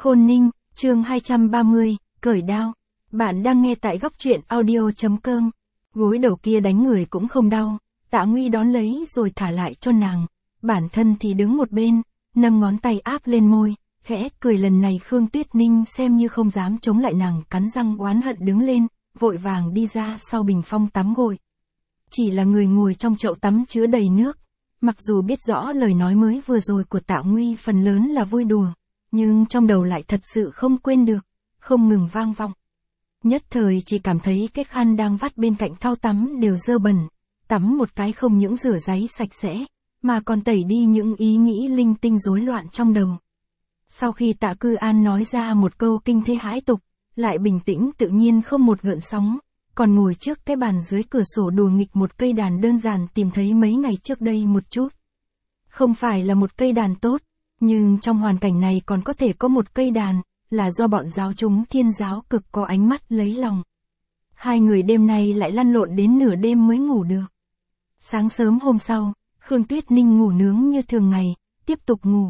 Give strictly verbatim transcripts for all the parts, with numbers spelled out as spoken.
Khôn Ninh, chương hai trăm ba mươi, cởi đao. Bạn đang nghe tại góc truyện audio.com. Gối đầu kia đánh người cũng không đau, Tạ Nguy đón lấy rồi thả lại cho nàng. Bản thân thì đứng một bên, nâng ngón tay áp lên môi, khẽ cười. Lần này Khương Tuyết Ninh xem như không dám chống lại, nàng cắn răng oán hận đứng lên, vội vàng đi ra sau bình phong tắm gội. Chỉ là người ngồi trong chậu tắm chứa đầy nước. Mặc dù biết rõ lời nói mới vừa rồi của Tạ Nguy phần lớn là vui đùa, nhưng trong đầu lại thật sự không quên được, không ngừng vang vọng. Nhất thời chỉ cảm thấy cái khăn đang vắt bên cạnh thau tắm đều dơ bẩn, tắm một cái không những rửa ráy sạch sẽ, mà còn tẩy đi những ý nghĩ linh tinh rối loạn trong đầu. Sau khi Tạ Cư An nói ra một câu kinh thế hãi tục, lại bình tĩnh tự nhiên không một gợn sóng, còn ngồi trước cái bàn dưới cửa sổ đùa nghịch một cây đàn đơn giản tìm thấy mấy ngày trước đây một chút. Không phải là một cây đàn tốt, nhưng trong hoàn cảnh này còn có thể có một cây đàn, là do bọn giáo chúng Thiên giáo cực có ánh mắt lấy lòng. Hai người đêm nay lại lăn lộn đến nửa đêm mới ngủ được. Sáng sớm hôm sau, Khương Tuyết Ninh ngủ nướng như thường ngày, tiếp tục ngủ.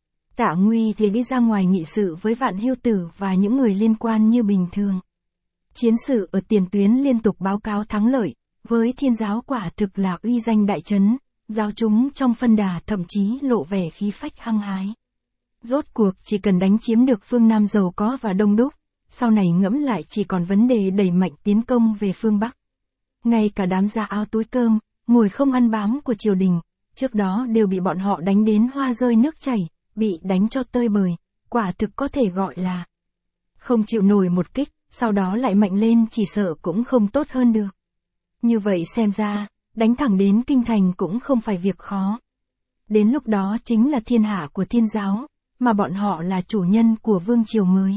Tạ Nguy thì đi ra ngoài nghị sự với Vạn Hưu Tử và những người liên quan như bình thường. Chiến sự ở tiền tuyến liên tục báo cáo thắng lợi, với Thiên giáo quả thực là uy danh đại trấn, giáo chúng trong phân đà thậm chí lộ vẻ khí phách hăng hái. Rốt cuộc chỉ cần đánh chiếm được phương Nam giàu có và đông đúc, sau này ngẫm lại chỉ còn vấn đề đẩy mạnh tiến công về phương Bắc. Ngay cả đám da áo túi cơm, ngồi không ăn bám của triều đình, trước đó đều bị bọn họ đánh đến hoa rơi nước chảy, bị đánh cho tơi bời, quả thực có thể gọi là không chịu nổi một kích, sau đó lại mạnh lên chỉ sợ cũng không tốt hơn được. Như vậy xem ra, đánh thẳng đến kinh thành cũng không phải việc khó. Đến lúc đó chính là thiên hạ của Thiên giáo, mà bọn họ là chủ nhân của vương triều mới.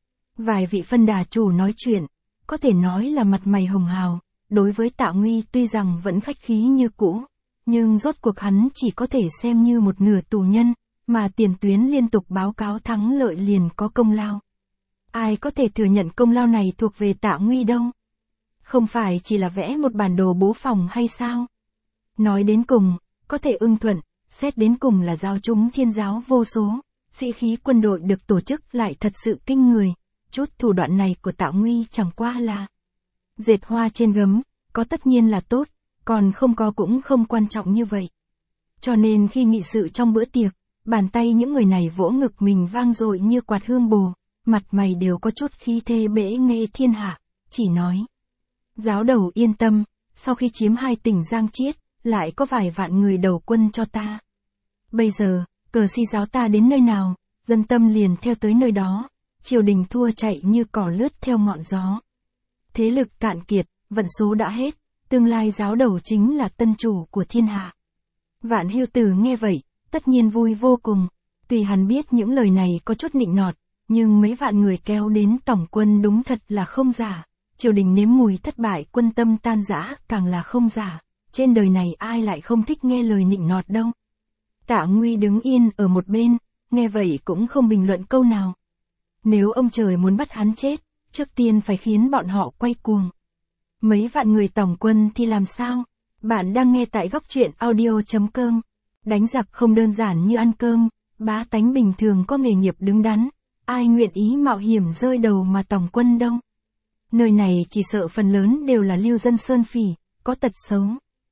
Vài vị phân đà chủ nói chuyện, có thể nói là mặt mày hồng hào, đối với Tạ Nguy tuy rằng vẫn khách khí như cũ, nhưng rốt cuộc hắn chỉ có thể xem như một nửa tù nhân, mà tiền tuyến liên tục báo cáo thắng lợi liền có công lao. Ai có thể thừa nhận công lao này thuộc về Tạ Nguy đâu? Không phải chỉ là vẽ một bản đồ bố phòng hay sao? Nói đến cùng, có thể ưng thuận, xét đến cùng là giáo chúng Thiên giáo vô số, sĩ khí quân đội được tổ chức lại thật sự kinh người, chút thủ đoạn này của Tạ Nguy chẳng qua là dệt hoa trên gấm, có tất nhiên là tốt, còn không có cũng không quan trọng như vậy. Cho nên khi nghị sự trong bữa tiệc, bàn tay những người này vỗ ngực mình vang dội như quạt hương bồ, mặt mày đều có chút khí thế bể nghệ thiên hạ, chỉ nói: giáo đầu yên tâm, sau khi chiếm hai tỉnh Giang Chiết, lại có vài vạn người đầu quân cho ta. Bây giờ, cờ Si giáo ta đến nơi nào, dân tâm liền theo tới nơi đó, triều đình thua chạy như cỏ lướt theo ngọn gió. Thế lực cạn kiệt, vận số đã hết, tương lai giáo đầu chính là tân chủ của thiên hạ. Vạn Hưu Tử nghe vậy, tất nhiên vui vô cùng, tuy hắn biết những lời này có chút nịnh nọt, nhưng mấy vạn người kéo đến tổng quân đúng thật là không giả, triều đình nếm mùi thất bại, quân tâm tan rã càng là không giả, trên đời này ai lại không thích nghe lời nịnh nọt đâu. Tạ Nguy đứng yên ở một bên, nghe vậy cũng không bình luận câu nào. Nếu ông trời muốn bắt hắn chết, trước tiên phải khiến bọn họ quay cuồng. Mấy vạn người tổng quân thì làm sao? Bạn đang nghe tại góc truyện audio.com. Đánh giặc không đơn giản như ăn cơm, bá tánh bình thường có nghề nghiệp đứng đắn, ai nguyện ý mạo hiểm rơi đầu mà tổng quân đâu. Nơi này chỉ sợ phần lớn đều là lưu dân sơn phỉ, có tật xấu.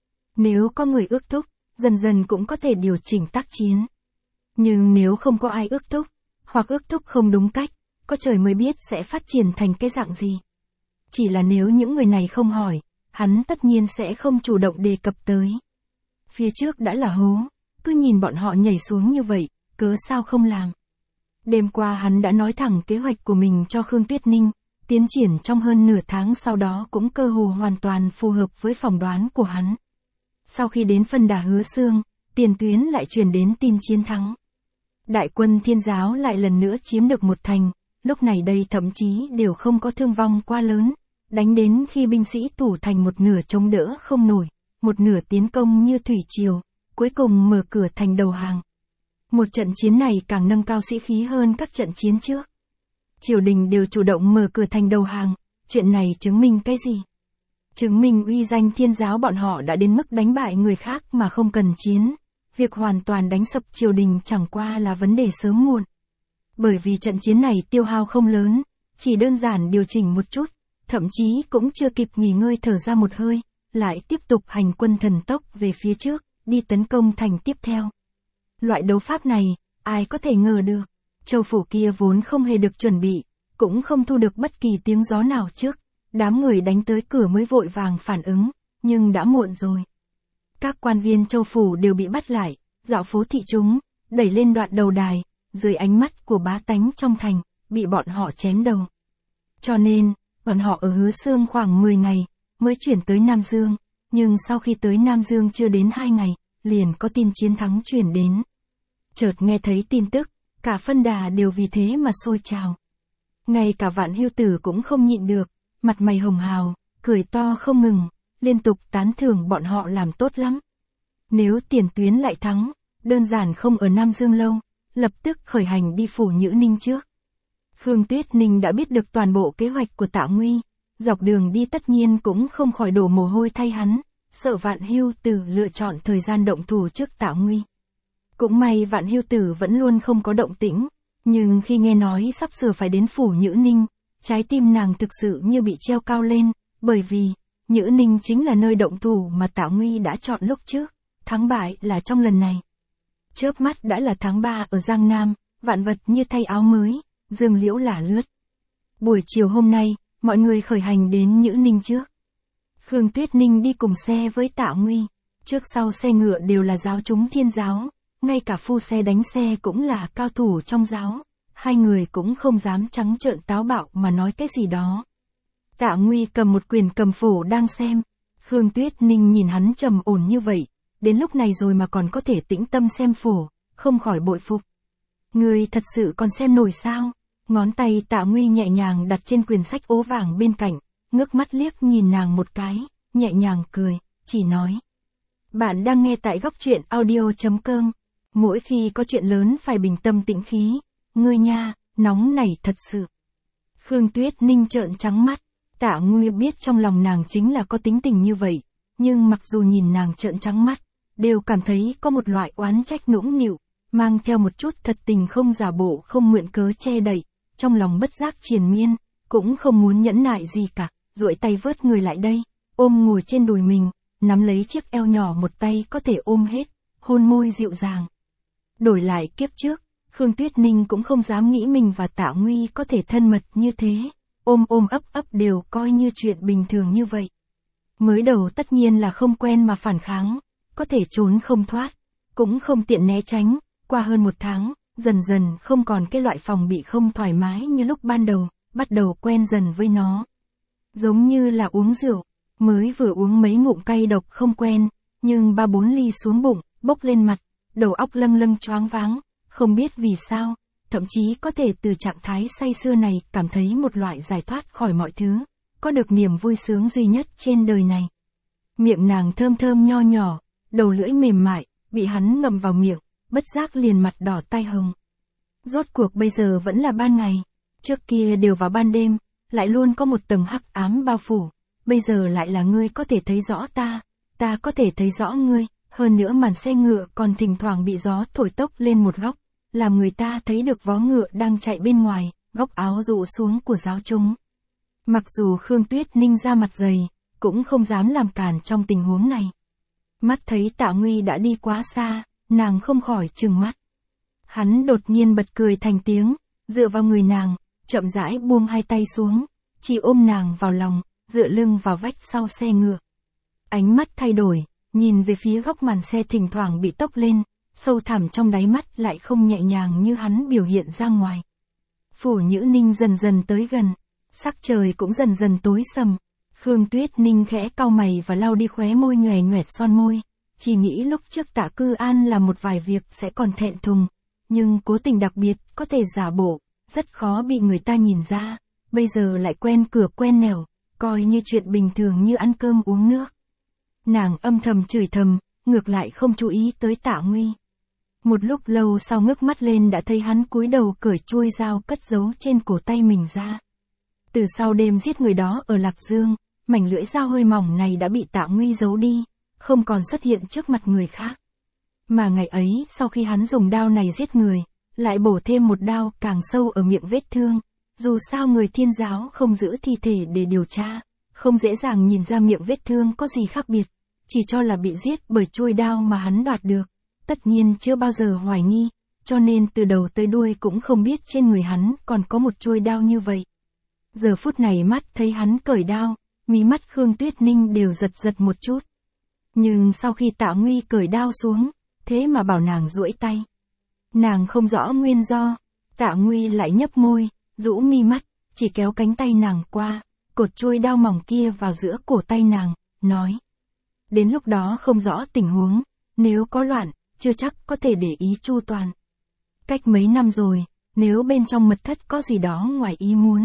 Nếu có người ước thúc, dần dần cũng có thể điều chỉnh tác chiến. Nhưng nếu không có ai ước thúc, hoặc ước thúc không đúng cách, có trời mới biết sẽ phát triển thành cái dạng gì. Chỉ là nếu những người này không hỏi, hắn tất nhiên sẽ không chủ động đề cập tới. Phía trước đã là hố, cứ nhìn bọn họ nhảy xuống như vậy, cớ sao không làm. Đêm qua hắn đã nói thẳng kế hoạch của mình cho Khương Tuyết Ninh, tiến triển trong hơn nửa tháng sau đó cũng cơ hồ hoàn toàn phù hợp với phỏng đoán của hắn. Sau khi đến phân đà Hứa Xương, tiền tuyến lại truyền đến tin chiến thắng. Đại quân Thiên giáo lại lần nữa chiếm được một thành, lúc này đây thậm chí đều không có thương vong quá lớn, đánh đến khi binh sĩ thủ thành một nửa chống đỡ không nổi, một nửa tiến công như thủy triều, cuối cùng mở cửa thành đầu hàng. Một trận chiến này càng nâng cao sĩ khí hơn các trận chiến trước. Triều đình đều chủ động mở cửa thành đầu hàng, chuyện này chứng minh cái gì? Chứng minh uy danh Thiên giáo bọn họ đã đến mức đánh bại người khác mà không cần chiến. Việc hoàn toàn đánh sập triều đình chẳng qua là vấn đề sớm muộn. Bởi vì trận chiến này tiêu hao không lớn, chỉ đơn giản điều chỉnh một chút, thậm chí cũng chưa kịp nghỉ ngơi thở ra một hơi, lại tiếp tục hành quân thần tốc về phía trước, đi tấn công thành tiếp theo. Loại đấu pháp này, ai có thể ngờ được, châu phủ kia vốn không hề được chuẩn bị, cũng không thu được bất kỳ tiếng gió nào trước, đám người đánh tới cửa mới vội vàng phản ứng, nhưng đã muộn rồi. Các quan viên châu phủ đều bị bắt lại, dạo phố thị chúng, đẩy lên đoạn đầu đài, dưới ánh mắt của bá tánh trong thành, bị bọn họ chém đầu. Cho nên, bọn họ ở Hứa Xương khoảng mười ngày, mới chuyển tới Nam Dương, nhưng sau khi tới Nam Dương chưa đến hai ngày, liền có tin chiến thắng truyền đến. Chợt nghe thấy tin tức, cả phân đà đều vì thế mà sôi trào. Ngay cả Vạn Hưu Tử cũng không nhịn được, mặt mày hồng hào, cười to không ngừng, liên tục tán thưởng bọn họ làm tốt lắm. Nếu tiền tuyến lại thắng, đơn giản không ở Nam Dương lâu, lập tức khởi hành đi phủ Nhữ Ninh trước. Khương Tuyết Ninh đã biết được toàn bộ kế hoạch của Tạ Nguy, dọc đường đi tất nhiên cũng không khỏi đổ mồ hôi thay hắn, sợ Vạn Hưu Tử lựa chọn thời gian động thủ trước Tạ Nguy. Cũng may Vạn Hưu Tử vẫn luôn không có động tĩnh, nhưng khi nghe nói sắp sửa phải đến phủ Nhữ Ninh, trái tim nàng thực sự như bị treo cao lên, bởi vì, Nhữ Ninh chính là nơi động thủ mà Tạ Nguy đã chọn lúc trước, thắng bại là trong lần này. Chớp mắt đã là tháng ba ở Giang Nam, vạn vật như thay áo mới, dương liễu lả lướt. Buổi chiều hôm nay, mọi người khởi hành đến Nhữ Ninh trước. Khương Tuyết Ninh đi cùng xe với Tạ Nguy, trước sau xe ngựa đều là giáo chúng Thiên giáo, ngay cả phu xe đánh xe cũng là cao thủ trong giáo, hai người cũng không dám trắng trợn táo bạo mà nói cái gì đó. Tạ Nguy cầm một quyển cầm phổ đang xem, Khương Tuyết Ninh nhìn hắn trầm ổn như vậy, đến lúc này rồi mà còn có thể tĩnh tâm xem phổ, không khỏi bội phục. Ngươi thật sự còn xem nổi sao? Ngón tay Tạ Nguy nhẹ nhàng đặt trên quyển sách ố vàng bên cạnh, ngước mắt liếc nhìn nàng một cái, nhẹ nhàng cười, chỉ nói. Bạn đang nghe tại góc truyện audio chấm com. Mỗi khi có chuyện lớn phải bình tâm tĩnh khí, ngươi nha, nóng này thật sự. Khương Tuyết Ninh trợn trắng mắt, Tạ Nguy biết trong lòng nàng chính là có tính tình như vậy, nhưng mặc dù nhìn nàng trợn trắng mắt, đều cảm thấy có một loại oán trách nũng nịu, mang theo một chút thật tình không giả bộ không mượn cớ che đậy, trong lòng bất giác triền miên, cũng không muốn nhẫn nại gì cả, duỗi tay vớt người lại đây, ôm ngồi trên đùi mình, nắm lấy chiếc eo nhỏ một tay có thể ôm hết, hôn môi dịu dàng. Đổi lại kiếp trước, Khương Tuyết Ninh cũng không dám nghĩ mình và Tạ Nguy có thể thân mật như thế, ôm ôm ấp ấp đều coi như chuyện bình thường như vậy. Mới đầu tất nhiên là không quen mà phản kháng, có thể trốn không thoát, cũng không tiện né tránh, qua hơn một tháng, dần dần không còn cái loại phòng bị không thoải mái như lúc ban đầu, bắt đầu quen dần với nó. Giống như là uống rượu, mới vừa uống mấy ngụm cay độc không quen, nhưng ba bốn ly xuống bụng, bốc lên mặt, đầu óc lâng lâng choáng váng, không biết vì sao, thậm chí có thể từ trạng thái say sưa này cảm thấy một loại giải thoát khỏi mọi thứ, có được niềm vui sướng duy nhất trên đời này. Miệng nàng thơm thơm nho nhỏ, đầu lưỡi mềm mại, bị hắn ngậm vào miệng, bất giác liền mặt đỏ tai hồng. Rốt cuộc bây giờ vẫn là ban ngày, trước kia đều vào ban đêm, lại luôn có một tầng hắc ám bao phủ, bây giờ lại là ngươi có thể thấy rõ ta, ta có thể thấy rõ ngươi, hơn nữa màn xe ngựa còn thỉnh thoảng bị gió thổi tốc lên một góc, làm người ta thấy được vó ngựa đang chạy bên ngoài, góc áo rũ xuống của giáo chúng. Mặc dù Khương Tuyết Ninh ra mặt dày, cũng không dám làm cản trong tình huống này. Mắt thấy Tạ Nguy đã đi quá xa, nàng không khỏi trừng mắt. Hắn đột nhiên bật cười thành tiếng, dựa vào người nàng, chậm rãi buông hai tay xuống, chỉ ôm nàng vào lòng, dựa lưng vào vách sau xe ngựa. Ánh mắt thay đổi, nhìn về phía góc màn xe thỉnh thoảng bị tốc lên, sâu thẳm trong đáy mắt lại không nhẹ nhàng như hắn biểu hiện ra ngoài. Phủ Nhữ Ninh dần dần tới gần, sắc trời cũng dần dần tối sầm. Khương Tuyết Ninh khẽ cau mày và lau đi khóe môi nhòe nhoẹt son môi, chỉ nghĩ lúc trước Tạ Cư An làm một vài việc sẽ còn thẹn thùng, nhưng cố tình đặc biệt có thể giả bộ, rất khó bị người ta nhìn ra, bây giờ lại quen cửa quen nẻo, coi như chuyện bình thường như ăn cơm uống nước. Nàng âm thầm chửi thầm, ngược lại không chú ý tới Tạ Nguy. Một lúc lâu sau ngước mắt lên đã thấy hắn cúi đầu cởi chuôi dao cất giấu trên cổ tay mình ra. Từ sau đêm giết người đó ở Lạc Dương, mảnh lưỡi dao hơi mỏng này đã bị Tạ Nguy giấu đi, không còn xuất hiện trước mặt người khác. Mà ngày ấy sau khi hắn dùng đao này giết người, lại bổ thêm một đao càng sâu ở miệng vết thương. Dù sao người Thiên giáo không giữ thi thể để điều tra, không dễ dàng nhìn ra miệng vết thương có gì khác biệt, chỉ cho là bị giết bởi chuôi đao mà hắn đoạt được. Tất nhiên chưa bao giờ hoài nghi, cho nên từ đầu tới đuôi cũng không biết trên người hắn còn có một chuôi đao như vậy. Giờ phút này mắt thấy hắn cởi đao, mí mắt Khương Tuyết Ninh đều giật giật một chút. Nhưng sau khi Tạ Nguy cởi đao xuống, thế mà bảo nàng duỗi tay. Nàng không rõ nguyên do, Tạ Nguy lại nhấp môi, rũ mi mắt, chỉ kéo cánh tay nàng qua, cột chuôi đao mỏng kia vào giữa cổ tay nàng, nói. Đến lúc đó không rõ tình huống, nếu có loạn, chưa chắc có thể để ý chu toàn. Cách mấy năm rồi, nếu bên trong mật thất có gì đó ngoài ý muốn.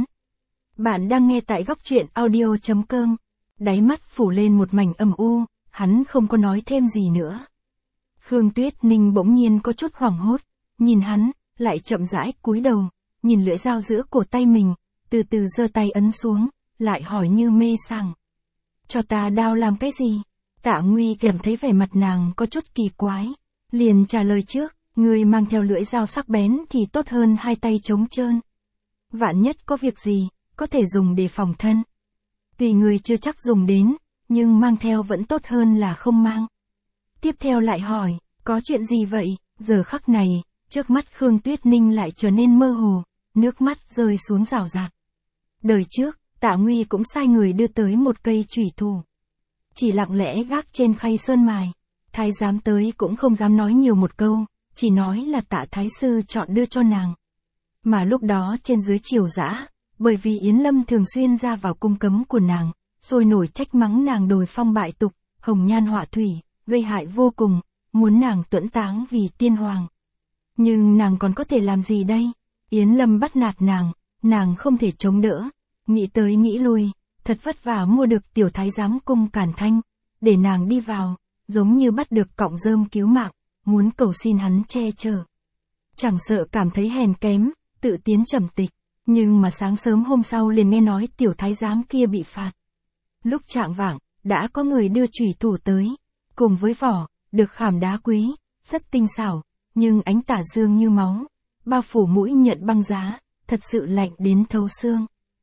Bạn đang nghe tại góc truyện audio chấm com. Đáy mắt phủ lên một mảnh âm u, hắn không có nói thêm gì nữa. Khương Tuyết Ninh bỗng nhiên có chút hoảng hốt, nhìn hắn, lại chậm rãi cúi đầu, nhìn lưỡi dao giữa cổ tay mình, từ từ giơ tay ấn xuống, lại hỏi như mê sảng. Cho ta đao làm cái gì? Tạ Nguy cảm thấy vẻ mặt nàng có chút kỳ quái, liền trả lời trước, người mang theo lưỡi dao sắc bén thì tốt hơn hai tay trống trơn. Vạn nhất có việc gì, có thể dùng để phòng thân. Tùy người chưa chắc dùng đến, nhưng mang theo vẫn tốt hơn là không mang. Tiếp theo lại hỏi, có chuyện gì vậy? Giờ khắc này, trước mắt Khương Tuyết Ninh lại trở nên mơ hồ, nước mắt rơi xuống rào rạt. Đời trước, Tạ Nguy cũng sai người đưa tới một cây chủy thủ. Chỉ lặng lẽ gác trên khay sơn mài. Thái giám tới cũng không dám nói nhiều một câu, chỉ nói là Tạ Thái Sư chọn đưa cho nàng. Mà lúc đó trên dưới triều dã, bởi vì Yến Lâm thường xuyên ra vào cung cấm của nàng, sôi nổi trách mắng nàng đồi phong bại tục, hồng nhan họa thủy, gây hại vô cùng, muốn nàng tuẫn táng vì tiên hoàng. Nhưng nàng còn có thể làm gì đây? Yến Lâm bắt nạt nàng, nàng không thể chống đỡ, nghĩ tới nghĩ lui, thật vất vả mua được tiểu thái giám cung Cản Thanh, để nàng đi vào, giống như bắt được cọng rơm cứu mạng, muốn cầu xin hắn che chở. Chẳng sợ cảm thấy hèn kém, tự tiến trầm tịch, nhưng mà sáng sớm hôm sau liền nghe nói tiểu thái giám kia bị phạt. Lúc chạng vạng, đã có người đưa chủy thủ tới, cùng với vỏ, được khảm đá quý, rất tinh xảo, nhưng ánh tà dương như máu, bao phủ mũi nhận băng giá, thật sự lạnh đến thấu xương.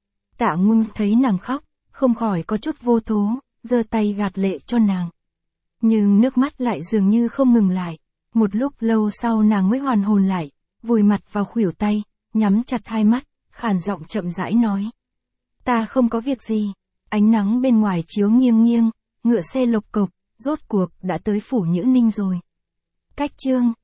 Tạ Nguy thấy nàng khóc, không khỏi có chút vô thố, giơ tay gạt lệ cho nàng. Nhưng nước mắt lại dường như không ngừng lại, một lúc lâu sau nàng mới hoàn hồn lại, vùi mặt vào khuỷu tay, nhắm chặt hai mắt, khàn giọng chậm rãi nói. Ta không có việc gì. Ánh nắng bên ngoài chiếu nghiêng nghiêng, ngựa xe lộc cộc, rốt cuộc đã tới phủ Nhữ Ninh rồi. Cách chương